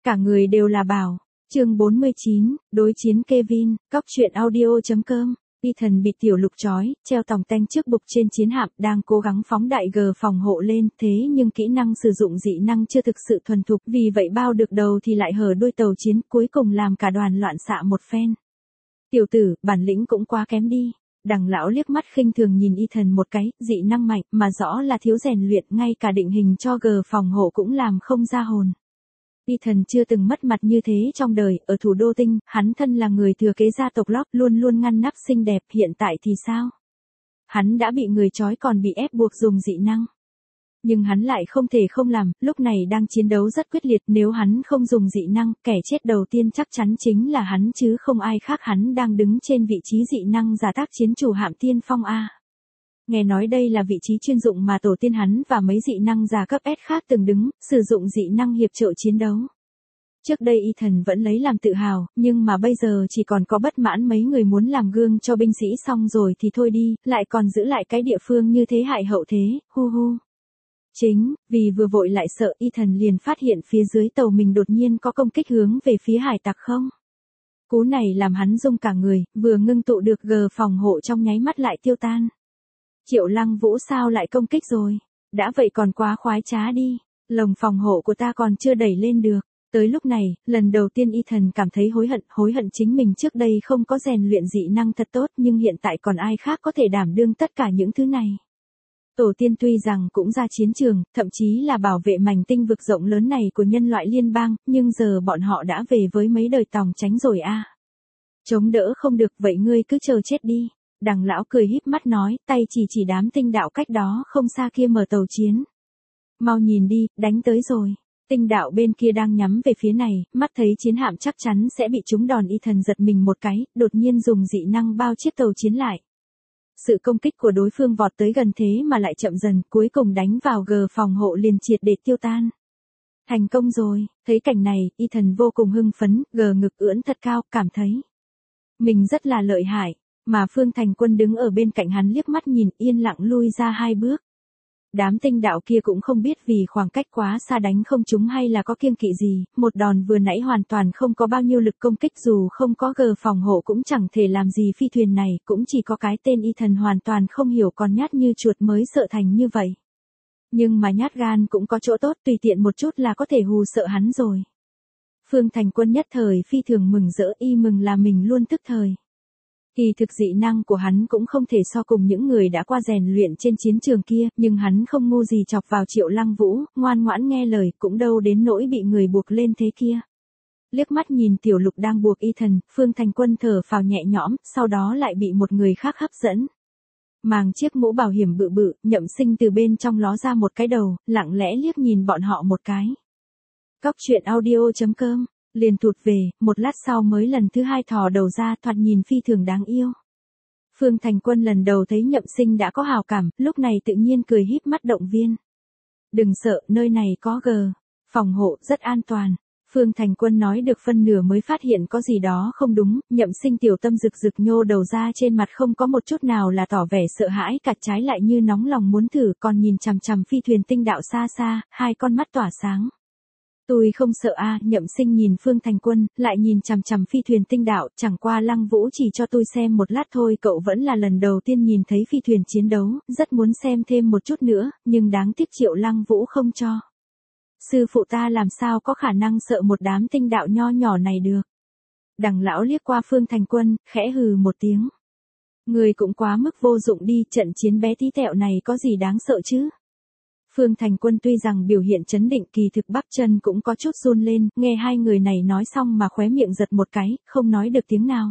Cả người đều là bảo. Chương 49, đối chiến Kevin, cóc truyện audio.com. Ethan bị Tiểu Lục trói, treo tòng tanh trước bục trên chiến hạm, đang cố gắng phóng đại G phòng hộ lên, thế nhưng kỹ năng sử dụng dị năng chưa thực sự thuần thục, vì vậy bao được đầu thì lại hở đuôi tàu chiến, cuối cùng làm cả đoàn loạn xạ một phen. Tiểu tử, bản lĩnh cũng quá kém đi. Đằng lão liếc mắt khinh thường nhìn Ethan một cái, dị năng mạnh, mà rõ là thiếu rèn luyện, ngay cả định hình cho G phòng hộ cũng làm không ra hồn. Ethan chưa từng mất mặt như thế trong đời, ở thủ đô tinh, hắn thân là người thừa kế gia tộc Locke, luôn luôn ngăn nắp xinh đẹp, hiện tại thì sao? Hắn đã bị người trói còn bị ép buộc dùng dị năng. Nhưng hắn lại không thể không làm, lúc này đang chiến đấu rất quyết liệt, nếu hắn không dùng dị năng, kẻ chết đầu tiên chắc chắn chính là hắn chứ không ai khác, hắn đang đứng trên vị trí dị năng giả tác chiến chủ hạm Tiên Phong A. Nghe nói đây là vị trí chuyên dụng mà tổ tiên hắn và mấy dị năng giả cấp S khác từng đứng, sử dụng dị năng hiệp trợ chiến đấu. Trước đây Ethan vẫn lấy làm tự hào, nhưng mà bây giờ chỉ còn có bất mãn mấy người muốn làm gương cho binh sĩ xong rồi thì thôi đi, lại còn giữ lại cái địa phương như thế hại hậu thế, hu hu. Chính, vì vừa vội lại sợ Ethan liền phát hiện phía dưới tàu mình đột nhiên có công kích hướng về phía hải tặc không. Cú này làm hắn rung cả người, vừa ngưng tụ được G phòng hộ trong nháy mắt lại tiêu tan. Triệu Lăng Vũ sao lại công kích rồi? Đã vậy còn quá khoái trá đi. Lồng phòng hộ của ta còn chưa đẩy lên được. Tới lúc này, lần đầu tiên Ethan cảm thấy hối hận chính mình trước đây không có rèn luyện dị năng thật tốt, nhưng hiện tại còn ai khác có thể đảm đương tất cả những thứ này. Tổ tiên tuy rằng cũng ra chiến trường, thậm chí là bảo vệ mảnh tinh vực rộng lớn này của nhân loại liên bang, nhưng giờ bọn họ đã về với mấy đời tòng tránh rồi a. Chống đỡ không được, vậy ngươi cứ chờ chết đi. Đằng lão cười híp mắt nói, tay chỉ đám tinh đạo cách đó không xa kia mở tàu chiến. Mau nhìn đi, đánh tới rồi. Tinh đạo bên kia đang nhắm về phía này, mắt thấy chiến hạm chắc chắn sẽ bị trúng đòn, Ethan giật mình một cái, đột nhiên dùng dị năng bao chiếc tàu chiến lại. Sự công kích của đối phương vọt tới gần thế mà lại chậm dần, cuối cùng đánh vào G phòng hộ liền triệt để tiêu tan. Thành công rồi, thấy cảnh này, Ethan vô cùng hưng phấn, G ngực ưỡn thật cao, cảm thấy mình rất là lợi hại. Mà Phương Thành Quân đứng ở bên cạnh hắn liếc mắt nhìn, yên lặng lui ra 2 bước. Đám tinh đạo kia cũng không biết vì khoảng cách quá xa đánh không trúng hay là có kiêng kỵ gì, một đòn vừa nãy hoàn toàn không có bao nhiêu lực công kích, dù không có G phòng hộ cũng chẳng thể làm gì phi thuyền này, cũng chỉ có cái tên Ethan hoàn toàn không hiểu còn nhát như chuột mới sợ thành như vậy. Nhưng mà nhát gan cũng có chỗ tốt, tùy tiện một chút là có thể hù sợ hắn rồi. Phương Thành Quân nhất thời phi thường mừng rỡ, y mừng là mình luôn tức thời. Kỳ thực dị năng của hắn cũng không thể so cùng những người đã qua rèn luyện trên chiến trường kia, nhưng hắn không ngu gì chọc vào Triệu Lăng Vũ, ngoan ngoãn nghe lời, cũng đâu đến nỗi bị người buộc lên thế kia. Liếc mắt nhìn Tiểu Lục đang buộc Ethan, Phương Thành Quân thở phào nhẹ nhõm, sau đó lại bị một người khác hấp dẫn. Mang chiếc mũ bảo hiểm bự bự, Nhậm Sinh từ bên trong ló ra một cái đầu, lặng lẽ liếc nhìn bọn họ một cái. Cóc truyện audio.com liền tụt về, một lát sau mới lần thứ 2 thò đầu ra, thoạt nhìn phi thường đáng yêu. Phương Thành Quân lần đầu thấy Nhậm Sinh đã có hào cảm, lúc này tự nhiên cười híp mắt động viên. Đừng sợ, nơi này có G phòng hộ, rất an toàn. Phương Thành Quân nói được phân nửa mới phát hiện có gì đó không đúng, Nhậm Sinh tiểu tâm rực rực nhô đầu ra, trên mặt không có một chút nào là tỏ vẻ sợ hãi, cả trái lại như nóng lòng muốn thử, còn nhìn chằm chằm phi thuyền tinh đạo xa xa, 2 con mắt tỏa sáng. Tôi không sợ a. Nhậm Sinh nhìn Phương Thành Quân, lại nhìn chằm chằm phi thuyền tinh đạo, chẳng qua Lăng Vũ chỉ cho tôi xem một lát thôi, cậu vẫn là lần đầu tiên nhìn thấy phi thuyền chiến đấu, rất muốn xem thêm một chút nữa, nhưng đáng tiếc Triệu Lăng Vũ không cho. Sư phụ ta làm sao có khả năng sợ một đám tinh đạo nho nhỏ này được. Đằng lão liếc qua Phương Thành Quân, khẽ hừ một tiếng. Người cũng quá mức vô dụng đi, trận chiến bé tí tẹo này có gì đáng sợ chứ. Phương Thành Quân tuy rằng biểu hiện trấn định, kỳ thực bắp chân cũng có chút run lên, nghe 2 người này nói xong mà khóe miệng giật một cái, không nói được tiếng nào.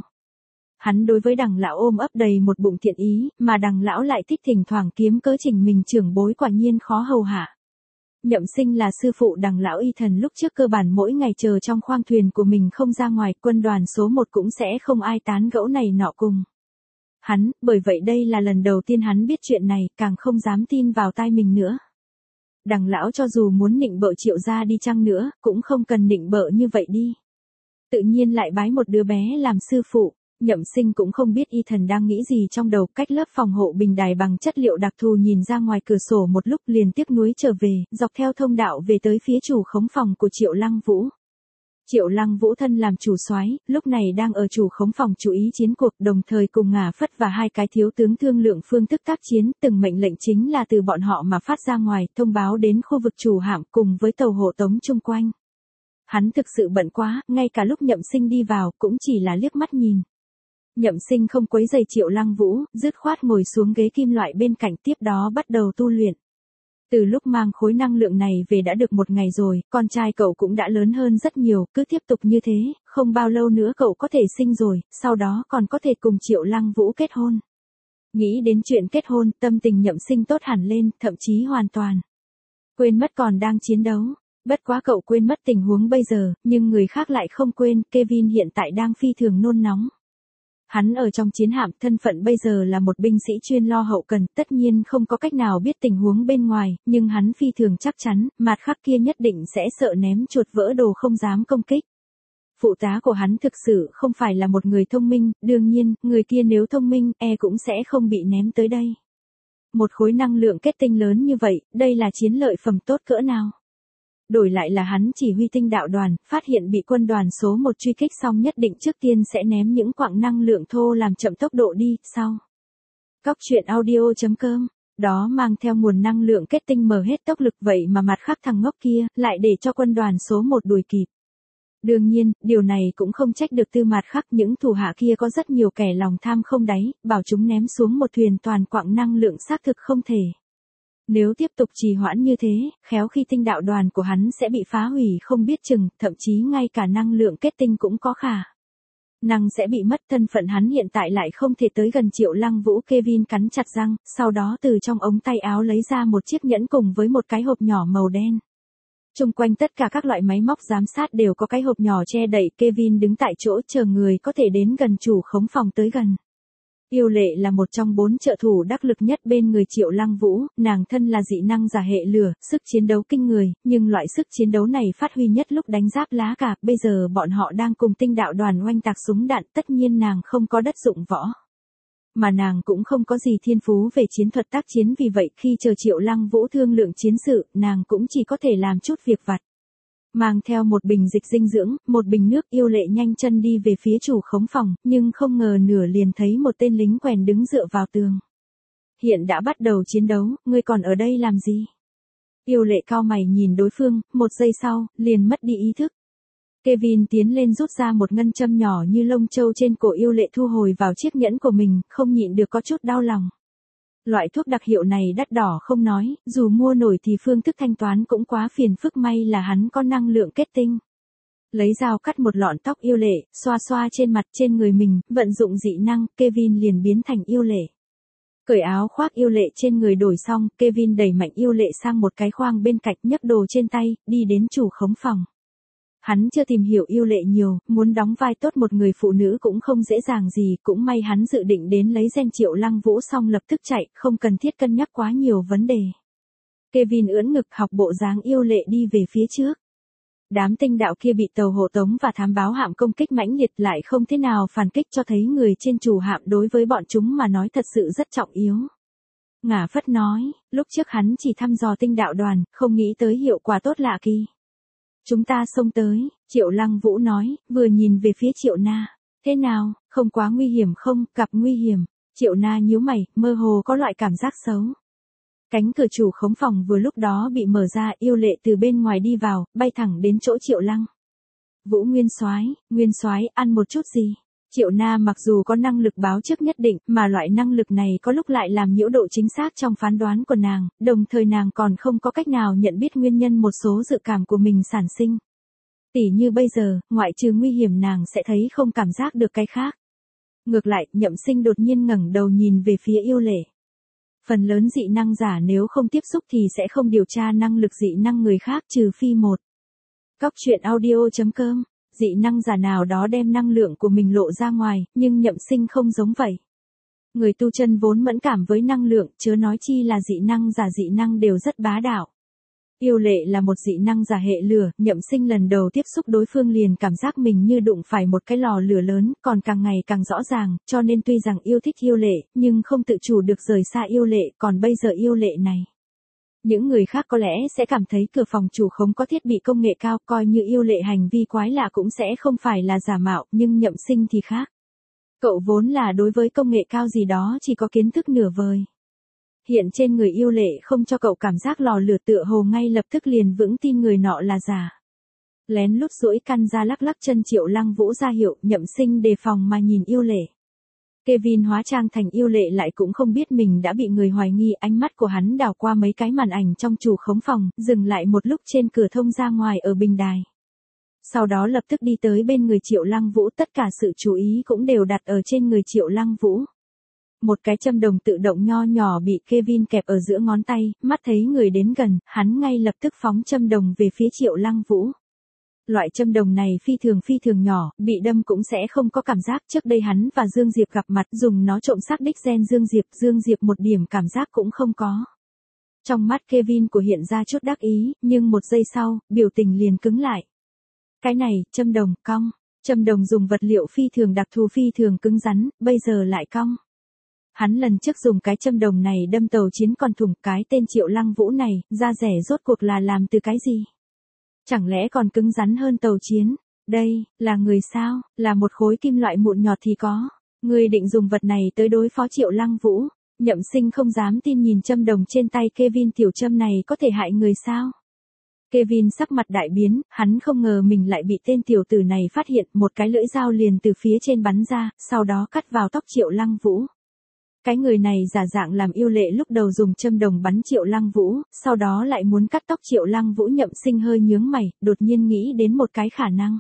Hắn đối với đằng lão ôm ấp đầy một bụng thiện ý, mà đằng lão lại thích thỉnh thoảng kiếm cớ chỉnh mình trưởng bối, quả nhiên khó hầu hạ. Nhậm Sinh là sư phụ đằng lão Ethan lúc trước cơ bản mỗi ngày chờ trong khoang thuyền của mình không ra ngoài, quân đoàn số 1 cũng sẽ không ai tán gẫu này nọ cùng hắn, bởi vậy đây là lần đầu tiên hắn biết chuyện này, càng không dám tin vào tai mình nữa. Đằng lão cho dù muốn nịnh bợ Triệu gia đi chăng nữa, cũng không cần nịnh bợ như vậy đi. Tự nhiên lại bái một đứa bé làm sư phụ, Nhậm Sinh cũng không biết Ethan đang nghĩ gì trong đầu, cách lớp phòng hộ bình đài bằng chất liệu đặc thù nhìn ra ngoài cửa sổ một lúc liền tiếc nuối trở về, dọc theo thông đạo về tới phía chủ khống phòng của Triệu Lăng Vũ. Triệu Lăng Vũ thân làm chủ soái, lúc này đang ở chủ khống phòng chú ý chiến cuộc, đồng thời cùng Ngà Phất và hai cái thiếu tướng thương lượng phương thức tác chiến, từng mệnh lệnh chính là từ bọn họ mà phát ra ngoài, thông báo đến khu vực chủ hạm cùng với tàu hộ tống chung quanh. Hắn thực sự bận quá, ngay cả lúc Nhậm Sinh đi vào cũng chỉ là liếc mắt nhìn. Nhậm Sinh không quấy rầy Triệu Lăng Vũ, dứt khoát ngồi xuống ghế kim loại bên cạnh, tiếp đó bắt đầu tu luyện. Từ lúc mang khối năng lượng này về đã được một ngày rồi, con trai cậu cũng đã lớn hơn rất nhiều, cứ tiếp tục như thế, không bao lâu nữa cậu có thể sinh rồi, sau đó còn có thể cùng Triệu Lăng Vũ kết hôn. Nghĩ đến chuyện kết hôn, tâm tình Nhậm Sinh tốt hẳn lên, thậm chí hoàn toàn quên mất còn đang chiến đấu. Bất quá cậu quên mất tình huống bây giờ, nhưng người khác lại không quên, Kevin hiện tại đang phi thường nôn nóng. Hắn ở trong chiến hạm, thân phận bây giờ là một binh sĩ chuyên lo hậu cần, tất nhiên không có cách nào biết tình huống bên ngoài, nhưng hắn phi thường chắc chắn, mặt khác kia nhất định sẽ sợ ném chuột vỡ đồ không dám công kích. Phụ tá của hắn thực sự không phải là một người thông minh, đương nhiên, người kia nếu thông minh, cũng sẽ không bị ném tới đây. Một khối năng lượng kết tinh lớn như vậy, đây là chiến lợi phẩm tốt cỡ nào? Đổi lại là hắn chỉ huy tinh đạo đoàn, phát hiện bị quân đoàn số 1 truy kích xong nhất định trước tiên sẽ ném những quặng năng lượng thô làm chậm tốc độ đi, sau. Cóc truyện audio.com, đó mang theo nguồn năng lượng kết tinh mở hết tốc lực, vậy mà mặt khác thằng ngốc kia, lại để cho quân đoàn số 1 đuổi kịp. Đương nhiên, điều này cũng không trách được Tư Mạt Khắc, những thủ hạ kia có rất nhiều kẻ lòng tham không đáy, bảo chúng ném xuống một thuyền toàn quặng năng lượng xác thực không thể. Nếu tiếp tục trì hoãn như thế, khéo khi tinh đạo đoàn của hắn sẽ bị phá hủy không biết chừng, thậm chí ngay cả năng lượng kết tinh cũng có khả năng sẽ bị mất. Thân phận hắn hiện tại lại không thể tới gần Triệu Lăng Vũ. Kevin cắn chặt răng, sau đó từ trong ống tay áo lấy ra một chiếc nhẫn cùng với một cái hộp nhỏ màu đen. Xung quanh tất cả các loại máy móc giám sát đều có cái hộp nhỏ che đậy. Kevin đứng tại chỗ chờ người có thể đến gần chủ khống phòng tới gần. Yêu Lệ là một trong 4 trợ thủ đắc lực nhất bên người Triệu Lăng Vũ, nàng thân là dị năng giả hệ lửa, sức chiến đấu kinh người, nhưng loại sức chiến đấu này phát huy nhất lúc đánh giáp lá cà, bây giờ bọn họ đang cùng tinh đạo đoàn oanh tạc súng đạn, tất nhiên nàng không có đất dụng võ. Mà nàng cũng không có gì thiên phú về chiến thuật tác chiến, vì vậy khi chờ Triệu Lăng Vũ thương lượng chiến sự, nàng cũng chỉ có thể làm chút việc vặt. Mang theo một bình dịch dinh dưỡng, một bình nước, Yêu Lệ nhanh chân đi về phía chủ khống phòng, nhưng không ngờ nửa liền thấy một tên lính quèn đứng dựa vào tường. Hiện đã bắt đầu chiến đấu, ngươi còn ở đây làm gì? Yêu Lệ cau mày nhìn đối phương, một giây sau, liền mất đi ý thức. Kevin tiến lên rút ra một ngân châm nhỏ như lông châu trên cổ Yêu Lệ thu hồi vào chiếc nhẫn của mình, không nhịn được có chút đau lòng. Loại thuốc đặc hiệu này đắt đỏ không nói, dù mua nổi thì phương thức thanh toán cũng quá phiền phức, may là hắn có năng lượng kết tinh. Lấy dao cắt một lọn tóc Yêu Lệ, xoa xoa trên mặt trên người mình, vận dụng dị năng, Kevin liền biến thành Yêu Lệ. Cởi áo khoác Yêu Lệ trên người đổi xong, Kevin đẩy mạnh Yêu Lệ sang một cái khoang bên cạnh, nhấc đồ trên tay, đi đến chủ khống phòng. Hắn chưa tìm hiểu Yêu Lệ nhiều, muốn đóng vai tốt một người phụ nữ cũng không dễ dàng gì, cũng may hắn dự định đến lấy gen Triệu Lăng Vũ xong lập tức chạy, không cần thiết cân nhắc quá nhiều vấn đề. Kevin ưỡn ngực học bộ dáng Yêu Lệ đi về phía trước. Đám tinh đạo kia bị tàu hộ tống và thám báo hạm công kích mãnh liệt, lại không thế nào phản kích, cho thấy người trên chủ hạm đối với bọn chúng mà nói thật sự rất trọng yếu. Ngà Phất nói, lúc trước hắn chỉ thăm dò tinh đạo đoàn, không nghĩ tới hiệu quả tốt lạ kỳ. Chúng ta xông tới, Triệu Lăng Vũ nói, vừa nhìn về phía Triệu Na. Thế nào, không quá nguy hiểm không? Gặp nguy hiểm. Triệu Na nhíu mày, mơ hồ có loại cảm giác xấu. Cánh cửa chủ khống phòng vừa lúc đó bị mở ra, Yêu Lệ từ bên ngoài đi vào, bay thẳng đến chỗ Triệu Lăng Vũ. Nguyên soái, ăn một chút gì? Triệu Na mặc dù có năng lực báo trước nhất định, mà loại năng lực này có lúc lại làm nhiễu độ chính xác trong phán đoán của nàng, đồng thời nàng còn không có cách nào nhận biết nguyên nhân một số dự cảm của mình sản sinh. Tỉ như bây giờ, ngoại trừ nguy hiểm nàng sẽ thấy không cảm giác được cái khác. Ngược lại, Nhậm Sinh đột nhiên ngẩng đầu nhìn về phía Yêu Lệ. Phần lớn dị năng giả nếu không tiếp xúc thì sẽ không điều tra năng lực dị năng người khác, trừ phi một. Cóc truyện audio.com, dị năng giả nào đó đem năng lượng của mình lộ ra ngoài, nhưng Nhậm Sinh không giống vậy. Người tu chân vốn mẫn cảm với năng lượng, chớ nói chi là dị năng giả, dị năng đều rất bá đạo. Yêu Lệ là một dị năng giả hệ lửa, Nhậm Sinh lần đầu tiếp xúc đối phương liền cảm giác mình như đụng phải một cái lò lửa lớn, còn càng ngày càng rõ ràng, cho nên tuy rằng yêu thích Yêu Lệ, nhưng không tự chủ được rời xa Yêu Lệ, còn bây giờ Yêu Lệ này Những người khác có lẽ sẽ cảm thấy cửa phòng chủ khống có thiết bị công nghệ cao, coi như yêu lệ hành vi quái lạ cũng sẽ không phải là giả mạo, nhưng Nhậm Sinh thì khác. Cậu vốn là đối với công nghệ cao gì đó chỉ có kiến thức nửa vời. Hiện trên người yêu lệ không cho cậu cảm giác lò lửa, tựa hồ ngay lập tức liền vững tin người nọ là giả. Lén lút duỗi căn ra lắc lắc chân Triệu Lăng Vũ ra hiệu. Nhậm Sinh đề phòng mà nhìn yêu lệ. Kevin hóa trang thành yêu lệ lại cũng không biết mình đã bị người hoài nghi, ánh mắt của hắn đảo qua mấy cái màn ảnh trong chủ khống phòng, dừng lại một lúc trên cửa thông ra ngoài ở bình đài. Sau đó lập tức đi tới bên người Triệu Lăng Vũ, tất cả sự chú ý cũng đều đặt ở trên người Triệu Lăng Vũ. Một cái châm đồng tự động nho nhỏ bị Kevin kẹp ở giữa ngón tay, mắt thấy người đến gần, hắn ngay lập tức phóng châm đồng về phía Triệu Lăng Vũ. Loại châm đồng này phi thường nhỏ, bị đâm cũng sẽ không có cảm giác. Trước đây hắn và Dương Diệp gặp mặt, dùng nó trộm xác đích gen Dương Diệp một điểm cảm giác cũng không có. Trong mắt Kevin của hiện ra chút đắc ý, nhưng một giây sau, biểu tình liền cứng lại. Cái này, châm đồng, cong. Châm đồng dùng vật liệu phi thường đặc thù, phi thường cứng rắn, bây giờ lại cong. Hắn lần trước dùng cái châm đồng này đâm tàu chiến còn thủng. Cái tên Triệu Lăng Vũ này, da rẻ rốt cuộc là làm từ cái gì? Chẳng lẽ còn cứng rắn hơn tàu chiến? Đây, là người sao? Là một khối kim loại mụn nhọt thì có. Người định dùng vật này tới đối phó Triệu Lăng Vũ? Nhậm Sinh không dám tin nhìn châm đồng trên tay Kevin, tiểu châm này có thể hại người sao? Kevin sắc mặt đại biến, hắn không ngờ mình lại bị tên tiểu tử này phát hiện, một cái lưỡi dao liền từ phía trên bắn ra, sau đó cắt vào tóc Triệu Lăng Vũ. Cái người này giả dạng làm yêu lệ, lúc đầu dùng châm đồng bắn Triệu Lăng Vũ, sau đó lại muốn cắt tóc Triệu Lăng Vũ. Nhậm Sinh hơi nhướng mày, đột nhiên nghĩ đến một cái khả năng.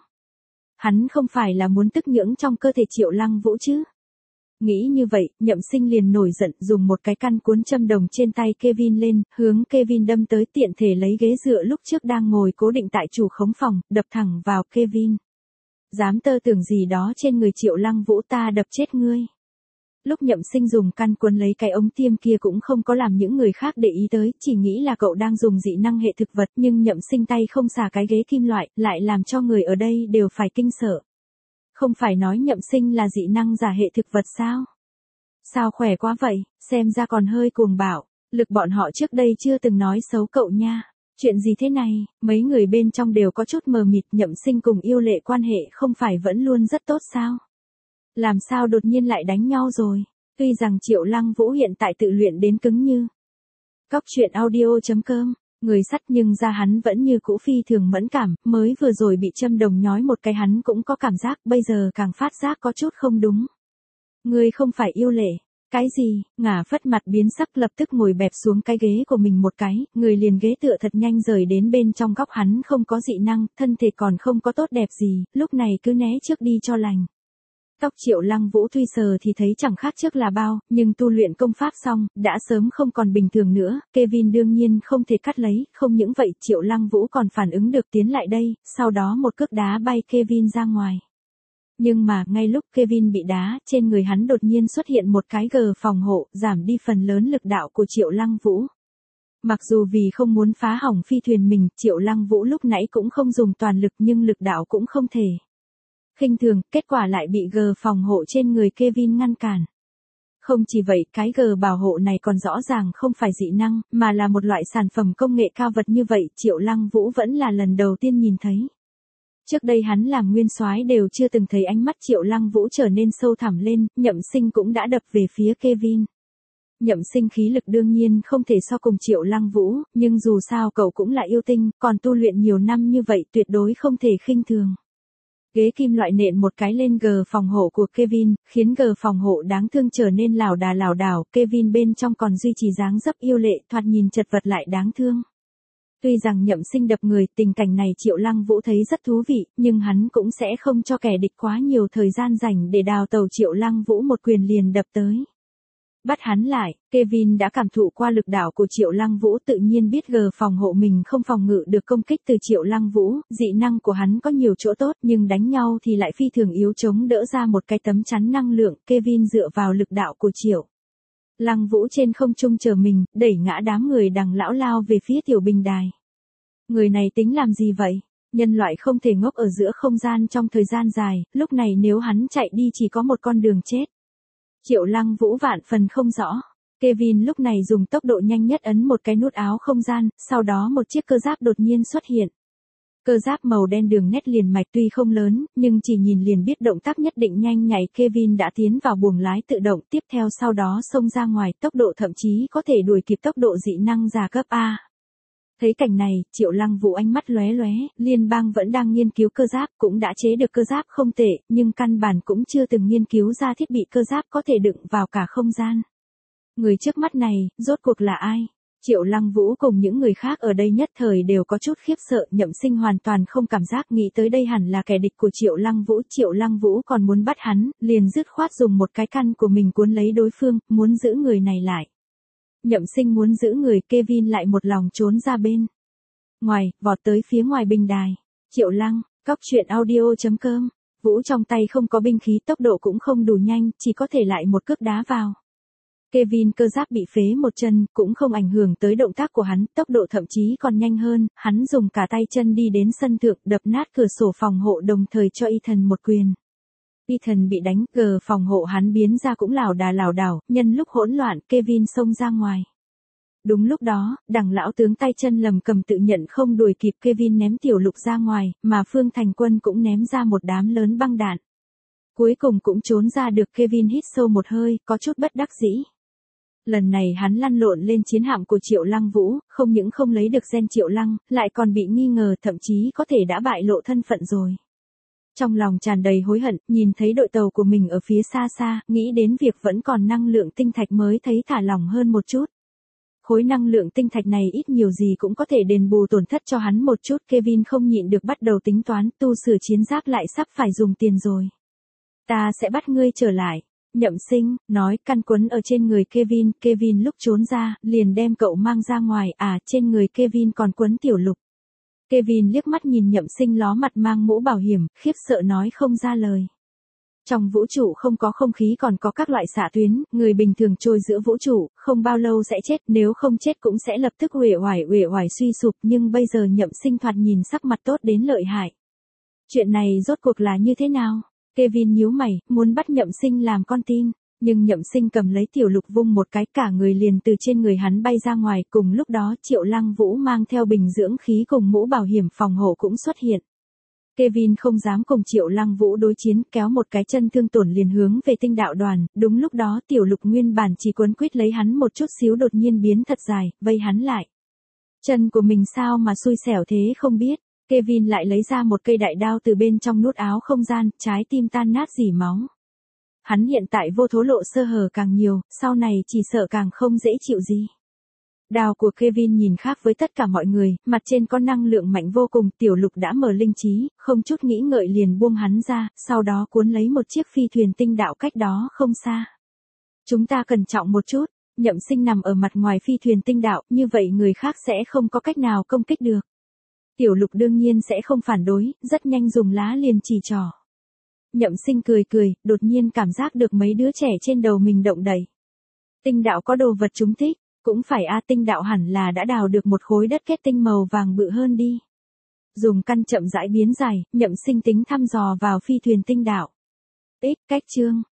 Hắn không phải là muốn tức nhưỡng trong cơ thể Triệu Lăng Vũ chứ? Nghĩ như vậy, Nhậm Sinh liền nổi giận, dùng một cái căn cuốn châm đồng trên tay Kevin lên, hướng Kevin đâm tới, tiện thể lấy ghế dựa lúc trước đang ngồi cố định tại chủ khống phòng, đập thẳng vào Kevin. Dám tơ tưởng gì đó trên người Triệu Lăng Vũ, ta đập chết ngươi. Lúc Nhậm Sinh dùng căn cuốn lấy cái ống tiêm kia cũng không có làm những người khác để ý tới, chỉ nghĩ là cậu đang dùng dị năng hệ thực vật, nhưng Nhậm Sinh tay không xả cái ghế kim loại, lại làm cho người ở đây đều phải kinh sợ. Không phải nói Nhậm Sinh là dị năng giả hệ thực vật sao? Sao khỏe quá vậy, xem ra còn hơi cuồng bạo, lực bọn họ trước đây chưa từng nói xấu cậu nha. Chuyện gì thế này? Mấy người bên trong đều có chút mờ mịt. Nhậm Sinh cùng yêu lệ quan hệ không phải vẫn luôn rất tốt sao? Làm sao đột nhiên lại đánh nhau rồi? Tuy rằng Triệu Lăng Vũ hiện tại tự luyện đến cứng như cóc truyện audio.com, người sắt, nhưng da hắn vẫn như cũ phi thường mẫn cảm, mới vừa rồi bị châm đồng nhói một cái hắn cũng có cảm giác, bây giờ càng phát giác có chút không đúng. Ngươi không phải yêu lệ. Cái gì? Ngả phất mặt biến sắc, lập tức ngồi bẹp xuống cái ghế của mình một cái, người liền ghế tựa thật nhanh rời đến bên trong góc. Hắn không có dị năng, thân thể còn không có tốt đẹp gì, lúc này cứ né trước đi cho lành. Tóc Triệu Lăng Vũ tuy sờ thì thấy chẳng khác trước là bao, nhưng tu luyện công pháp xong, đã sớm không còn bình thường nữa. Kevin đương nhiên không thể cắt lấy, không những vậy Triệu Lăng Vũ còn phản ứng được tiến lại đây, sau đó một cước đá bay Kevin ra ngoài. Nhưng mà, ngay lúc Kevin bị đá, trên người hắn đột nhiên xuất hiện một cái gờ phòng hộ, giảm đi phần lớn lực đạo của Triệu Lăng Vũ. Mặc dù vì không muốn phá hỏng phi thuyền mình, Triệu Lăng Vũ lúc nãy cũng không dùng toàn lực, nhưng lực đạo cũng không thể khinh thường, kết quả lại bị gờ phòng hộ trên người Kevin ngăn cản. Không chỉ vậy, cái gờ bảo hộ này còn rõ ràng không phải dị năng, mà là một loại sản phẩm công nghệ cao. Vật như vậy, Triệu Lăng Vũ vẫn là lần đầu tiên nhìn thấy. Trước đây hắn làm nguyên soái đều chưa từng thấy. Ánh mắt Triệu Lăng Vũ trở nên sâu thẳm lên, Nhậm Sinh cũng đã đập về phía Kevin. Nhậm Sinh khí lực đương nhiên không thể so cùng Triệu Lăng Vũ, nhưng dù sao cậu cũng là yêu tinh, còn tu luyện nhiều năm như vậy tuyệt đối không thể khinh thường. Ghế kim loại nện một cái lên gờ phòng hộ của Kevin, khiến gờ phòng hộ đáng thương trở nên lảo đảo. Kevin bên trong còn duy trì dáng dấp yêu lệ, thoạt nhìn chật vật lại đáng thương. Tuy rằng Nhậm Sinh đập người, tình cảnh này Triệu Lăng Vũ thấy rất thú vị, nhưng hắn cũng sẽ không cho kẻ địch quá nhiều thời gian rảnh để đào tẩu. Triệu Lăng Vũ một quyền liền đập tới. Bắt hắn lại, Kevin đã cảm thụ qua lực đạo của Triệu Lăng Vũ, tự nhiên biết gờ phòng hộ mình không phòng ngự được công kích từ Triệu Lăng Vũ. Dị năng của hắn có nhiều chỗ tốt, nhưng đánh nhau thì lại phi thường yếu, chống đỡ ra một cái tấm chắn năng lượng. Kevin dựa vào lực đạo của Triệu Lăng Vũ trên không trung chờ mình, đẩy ngã đám người đằng lão lao về phía tiểu bình đài. Người này tính làm gì vậy? Nhân loại không thể ngốc ở giữa không gian trong thời gian dài, lúc này nếu hắn chạy đi chỉ có một con đường chết. Triệu Lăng Vũ vạn phần không rõ. Kevin lúc này dùng tốc độ nhanh nhất ấn một cái nút áo không gian, sau đó một chiếc cơ giáp đột nhiên xuất hiện. Cơ giáp màu đen đường nét liền mạch tuy không lớn, nhưng chỉ nhìn liền biết động tác nhất định nhanh nhạy. Kevin đã tiến vào buồng lái tự động, tiếp theo sau đó xông ra ngoài, tốc độ thậm chí có thể đuổi kịp tốc độ dị năng giả cấp A. Thấy cảnh này, Triệu Lăng Vũ ánh mắt lóe lóe, liên bang vẫn đang nghiên cứu cơ giáp, cũng đã chế được cơ giáp không tệ, nhưng căn bản cũng chưa từng nghiên cứu ra thiết bị cơ giáp có thể đựng vào cả không gian. Người trước mắt này, rốt cuộc là ai? Triệu Lăng Vũ cùng những người khác ở đây nhất thời đều có chút khiếp sợ, Nhậm Sinh hoàn toàn không cảm giác nghĩ tới đây hẳn là kẻ địch của Triệu Lăng Vũ. Triệu Lăng Vũ còn muốn bắt hắn, liền dứt khoát dùng một cái căn của mình cuốn lấy đối phương, muốn giữ người này lại. Nhậm Sinh muốn giữ người, Kevin lại một lòng trốn ra bên ngoài, vọt tới phía ngoài bình đài. Triệu Lăng, cóc truyện audio.com. Vũ trong tay không có binh khí, tốc độ cũng không đủ nhanh, chỉ có thể lại một cước đá vào. Kevin cơ giáp bị phế một chân, cũng không ảnh hưởng tới động tác của hắn, tốc độ thậm chí còn nhanh hơn, hắn dùng cả tay chân đi đến sân thượng, đập nát cửa sổ phòng hộ đồng thời cho Ethan một quyền. Ethan bị đánh, gờ phòng hộ hắn biến ra cũng lảo đảo, nhân lúc hỗn loạn, Kevin xông ra ngoài. Đúng lúc đó, đằng lão tướng tay chân lầm cầm tự nhận không đuổi kịp, Kevin ném Tiểu Lục ra ngoài, mà Phương Thành Quân cũng ném ra một đám lớn băng đạn. Cuối cùng cũng trốn ra được. Kevin hít sâu một hơi, có chút bất đắc dĩ. Lần này hắn lăn lộn lên chiến hạm của Triệu Lăng Vũ, không những không lấy được gen Triệu Lăng, lại còn bị nghi ngờ, thậm chí có thể đã bại lộ thân phận rồi. Trong lòng tràn đầy hối hận, nhìn thấy đội tàu của mình ở phía xa xa, nghĩ đến việc vẫn còn năng lượng tinh thạch mới thấy thả lỏng hơn một chút. Khối năng lượng tinh thạch này ít nhiều gì cũng có thể đền bù tổn thất cho hắn một chút. Kevin không nhịn được bắt đầu tính toán, tu sửa chiến giáp lại sắp phải dùng tiền rồi. Ta sẽ bắt ngươi trở lại. Nhậm Sinh, nói, căn quấn ở trên người Kevin. Kevin lúc trốn ra, liền đem cậu mang ra ngoài, trên người Kevin còn quấn Tiểu Lục. Kevin liếc mắt nhìn Nhậm Sinh ló mặt mang mũ bảo hiểm, khiếp sợ nói không ra lời. Trong vũ trụ không có không khí, còn có các loại xạ tuyến, người bình thường trôi giữa vũ trụ, không bao lâu sẽ chết, nếu không chết cũng sẽ lập tức uể oải suy sụp, nhưng bây giờ Nhậm Sinh thoạt nhìn sắc mặt tốt đến lợi hại. Chuyện này rốt cuộc là như thế nào? Kevin nhíu mày, muốn bắt Nhậm Sinh làm con tin, nhưng Nhậm Sinh cầm lấy Tiểu Lục vung một cái, cả người liền từ trên người hắn bay ra ngoài. Cùng lúc đó Triệu Lăng Vũ mang theo bình dưỡng khí cùng mũ bảo hiểm phòng hộ cũng xuất hiện. Kevin không dám cùng Triệu Lăng Vũ đối chiến, kéo một cái chân thương tổn liền hướng về tinh đạo đoàn. Đúng lúc đó Tiểu Lục nguyên bản chỉ quấn quýt lấy hắn một chút xíu đột nhiên biến thật dài, vây hắn lại. Chân của mình sao mà xui xẻo thế không biết. Kevin lại lấy ra một cây đại đao từ bên trong nút áo không gian, trái tim tan nát rỉ máu. Hắn hiện tại vô thố lộ sơ hở càng nhiều, sau này chỉ sợ càng không dễ chịu gì. Đao của Kevin nhìn khác với tất cả mọi người, mặt trên có năng lượng mạnh vô cùng. Tiểu Lục đã mở linh trí, không chút nghĩ ngợi liền buông hắn ra, sau đó cuốn lấy một chiếc phi thuyền tinh đạo cách đó không xa. Chúng ta cẩn trọng một chút. Nhậm Sinh nằm ở mặt ngoài phi thuyền tinh đạo, như vậy người khác sẽ không có cách nào công kích được. Tiểu Lục đương nhiên sẽ không phản đối, rất nhanh dùng lá liền chỉ trỏ. Nhậm Sinh cười, đột nhiên cảm giác được mấy đứa trẻ trên đầu mình động đậy. Tinh đạo có đồ vật chúng thích, cũng phải tinh đạo hẳn là đã đào được một khối đất kết tinh màu vàng bự hơn đi. Dùng căn chậm rãi biến dài, Nhậm Sinh tính thăm dò vào phi thuyền tinh đạo. Cách chương.